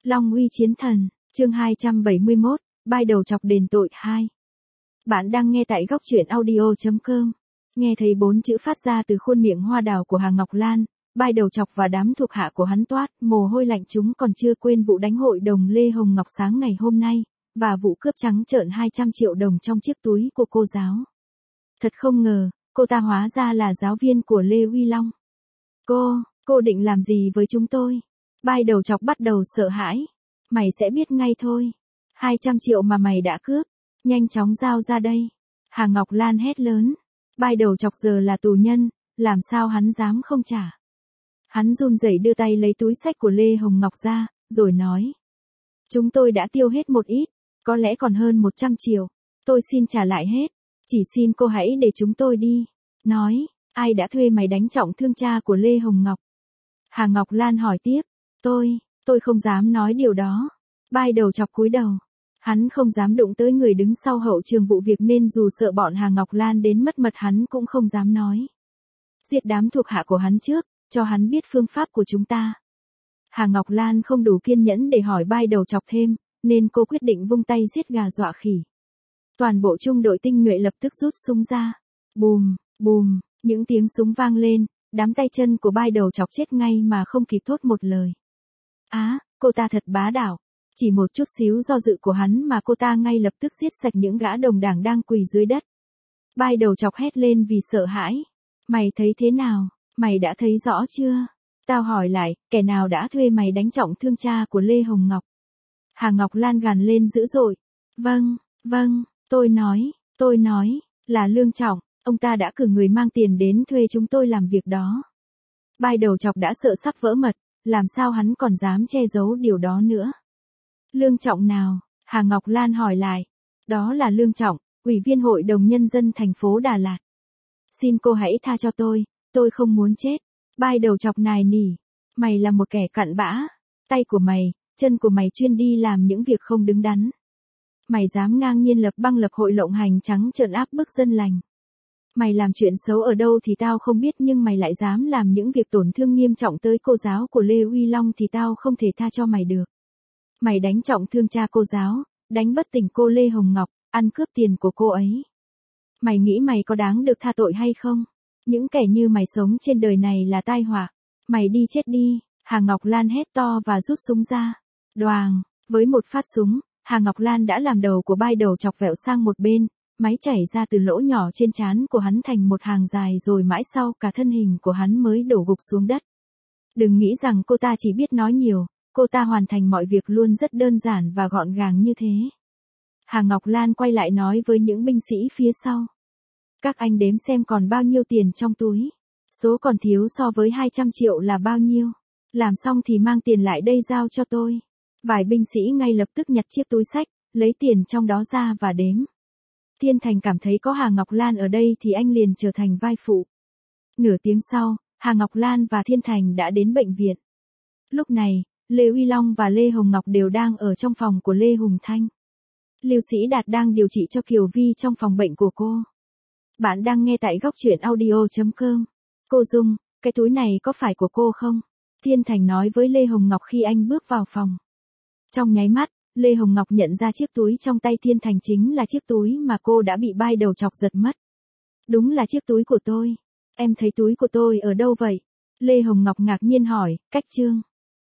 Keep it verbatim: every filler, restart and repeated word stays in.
Long uy chiến thần, chương hai trăm bảy mươi mốt, bai đầu chọc đền tội hai. Bạn đang nghe tại góc truyện audio chấm com. Nghe thấy bốn chữ phát ra từ khuôn miệng hoa đào của Hà Ngọc Lan, bai đầu chọc và đám thuộc hạ của hắn toát mồ hôi lạnh, chúng còn chưa quên vụ đánh hội đồng Lê Hồng Ngọc sáng ngày hôm nay, và vụ cướp trắng trợn hai trăm triệu đồng trong chiếc túi của cô giáo. Thật không ngờ, cô ta hóa ra là giáo viên của Lê Uy Long. Cô, cô định làm gì với chúng tôi? Bai đầu chọc bắt đầu sợ hãi. Mày sẽ biết ngay thôi. hai trăm triệu mà mày đã cướp. Nhanh chóng giao ra đây. Hà Ngọc Lan hét lớn. Bai đầu chọc giờ là tù nhân, làm sao hắn dám không trả. Hắn run rẩy đưa tay lấy túi xách của Lê Hồng Ngọc ra, rồi nói. Chúng tôi đã tiêu hết một ít, có lẽ còn hơn một trăm triệu. Tôi xin trả lại hết. Chỉ xin cô hãy để chúng tôi đi. Nói, ai đã thuê mày đánh trọng thương cha của Lê Hồng Ngọc? Hà Ngọc Lan hỏi tiếp. Tôi, tôi không dám nói điều đó. Bai đầu chọc cúi đầu. Hắn không dám đụng tới người đứng sau hậu trường vụ việc nên dù sợ bọn Hà Ngọc Lan đến mất mật hắn cũng không dám nói. Giết đám thuộc hạ của hắn trước, cho hắn biết phương pháp của chúng ta. Hà Ngọc Lan không đủ kiên nhẫn để hỏi bai đầu chọc thêm, nên cô quyết định vung tay giết gà dọa khỉ. Toàn bộ trung đội tinh nhuệ lập tức rút súng ra. Bùm, bùm, những tiếng súng vang lên, đám tay chân của bai đầu chọc chết ngay mà không kịp thốt một lời. Á, à, cô ta thật bá đạo. Chỉ một chút xíu do dự của hắn mà cô ta ngay lập tức giết sạch những gã đồng đảng đang quỳ dưới đất. Bai đầu chọc hét lên vì sợ hãi. Mày thấy thế nào? Mày đã thấy rõ chưa? Tao hỏi lại, kẻ nào đã thuê mày đánh trọng thương cha của Lê Hồng Ngọc? Hà Ngọc Lan gằn lên dữ dội. Vâng, vâng, tôi nói, tôi nói, là Lương Trọng, ông ta đã cử người mang tiền đến thuê chúng tôi làm việc đó. Bai đầu chọc đã sợ sắp vỡ mật, làm sao hắn còn dám che giấu điều đó nữa. Lương Trọng nào? Hà Ngọc Lan hỏi lại. Đó là Lương Trọng, Ủy viên Hội đồng Nhân dân thành phố Đà Lạt. Xin cô hãy tha cho tôi, tôi không muốn chết. Bai đầu chọc nài nỉ. Mày là một kẻ cặn bã. Tay của mày, chân của mày chuyên đi làm những việc không đứng đắn. Mày dám ngang nhiên lập băng lập hội lộng hành trắng trợn áp bức dân lành. Mày làm chuyện xấu ở đâu thì tao không biết, nhưng mày lại dám làm những việc tổn thương nghiêm trọng tới cô giáo của Lê Uy Long thì tao không thể tha cho mày được. Mày đánh trọng thương cha cô giáo, đánh bất tỉnh cô Lê Hồng Ngọc, ăn cướp tiền của cô ấy. Mày nghĩ mày có đáng được tha tội hay không? Những kẻ như mày sống trên đời này là tai họa. Mày đi chết đi. Hà Ngọc Lan hét to và rút súng ra. Đoàng, với một phát súng, Hà Ngọc Lan đã làm đầu của bai đầu chọc vẹo sang một bên, máy chảy ra từ lỗ nhỏ trên trán của hắn thành một hàng dài, rồi mãi sau cả thân hình của hắn mới đổ gục xuống đất. Đừng nghĩ rằng cô ta chỉ biết nói nhiều, cô ta hoàn thành mọi việc luôn rất đơn giản và gọn gàng như thế. Hà Ngọc Lan quay lại nói với những binh sĩ phía sau. Các anh đếm xem còn bao nhiêu tiền trong túi. Số còn thiếu so với hai trăm triệu là bao nhiêu. Làm xong thì mang tiền lại đây giao cho tôi. Vài binh sĩ ngay lập tức nhặt chiếc túi xách, lấy tiền trong đó ra và đếm. Thiên Thành cảm thấy có Hà Ngọc Lan ở đây thì anh liền trở thành vai phụ. Nửa tiếng sau, Hà Ngọc Lan và Thiên Thành đã đến bệnh viện. Lúc này, Lê Uy Long và Lê Hồng Ngọc đều đang ở trong phòng của Lê Hùng Thanh. Lưu Sĩ Đạt đang điều trị cho Kiều Vi trong phòng bệnh của cô. Bạn đang nghe tại góc truyện audio chấm com. Cô Dung, cái túi này có phải của cô không? Thiên Thành nói với Lê Hồng Ngọc khi anh bước vào phòng. Trong nháy mắt, Lê Hồng Ngọc nhận ra chiếc túi trong tay Thiên Thành chính là chiếc túi mà cô đã bị bai đầu chọc giật mất. Đúng là chiếc túi của tôi. Em thấy túi của tôi ở đâu vậy? Lê Hồng Ngọc ngạc nhiên hỏi, Cách Trương.